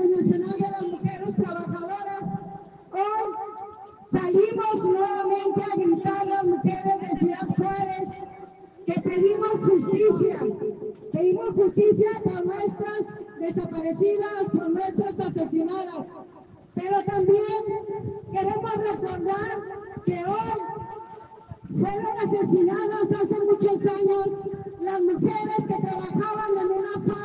Internacional de las Mujeres Trabajadoras, hoy salimos nuevamente a gritar las mujeres de Ciudad Juárez que pedimos justicia por nuestras desaparecidas, por nuestras asesinadas, pero también queremos recordar que hoy fueron asesinadas hace muchos años las mujeres que trabajaban en una fábrica